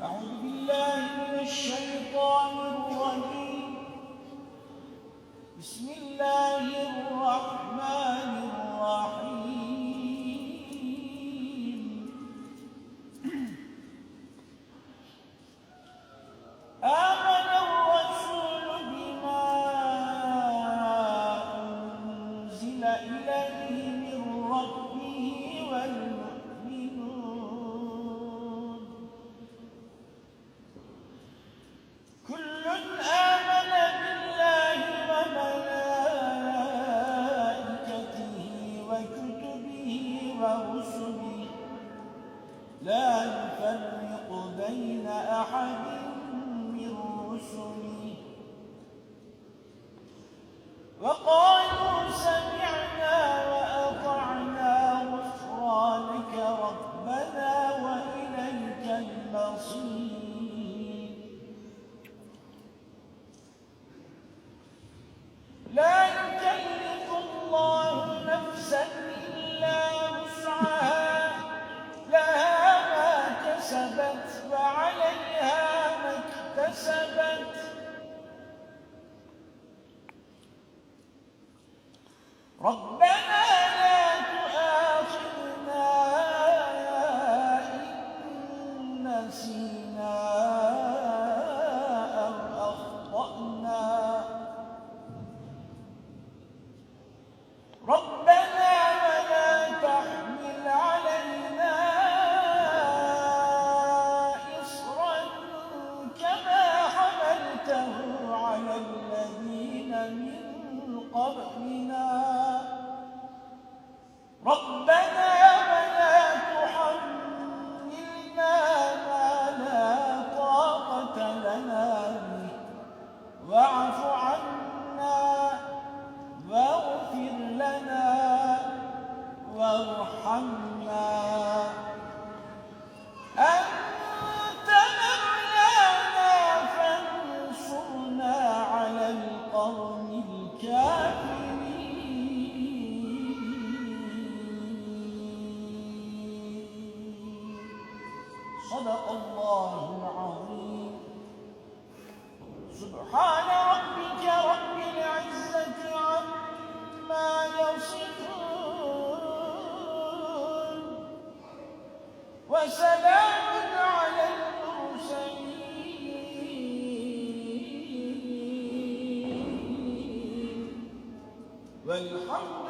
أعوذ بالله من الشيطان الرجيم. بسم الله الرحمن الرحيم. آمن الرسول بما أنزل إليه من ربه والمؤمنون كل آمن بالله وملائكته وكتبه ورسله لا نفرق بين أحد من رسله وقالوا سمعنا وأطعنا غفرانك ربنا وإليك المصير. لا يكلف الله نفسا إلا وسعها لها ما كسبت وعليها ما اكتسبت ربنا لا تؤاخذنا إن نسينا أو أخطأنا ربنا ولا تحمل علينا إصرا كما حملته على الذين من قبلنا ربنا ولا تحملنا ما لا طاقة لنا به واعف عنا واغفر لنا وارحمنا أنت مولانا فانصرنا على القوم الكافرين. صدق الله العظيم. سبحان ربك رب العزة عما يصفون وسلام على المرسلين والحمد